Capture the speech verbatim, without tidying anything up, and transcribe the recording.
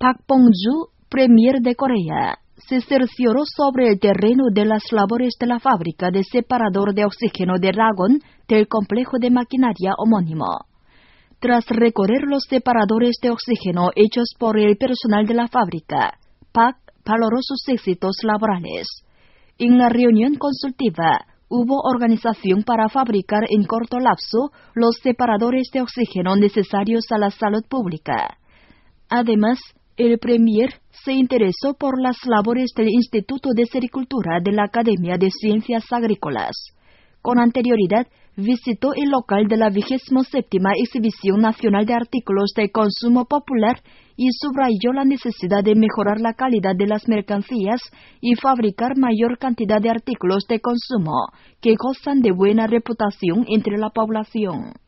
Park Bong-ju, premier de Corea, se cercioró sobre el terreno de las labores de la fábrica de separador de oxígeno de Ragon del complejo de maquinaria homónimo. Tras recorrer los separadores de oxígeno hechos por el personal de la fábrica, Park valoró sus éxitos laborales. En la reunión consultiva, hubo organización para fabricar en corto lapso los separadores de oxígeno necesarios a la salud pública. Además, el premier se interesó por las labores del Instituto de Sericultura de la Academia de Ciencias Agrícolas. Con anterioridad, visitó el local de la vigésima séptima Exhibición Nacional de Artículos de Consumo Popular y subrayó la necesidad de mejorar la calidad de las mercancías y fabricar mayor cantidad de artículos de consumo que gozan de buena reputación entre la población.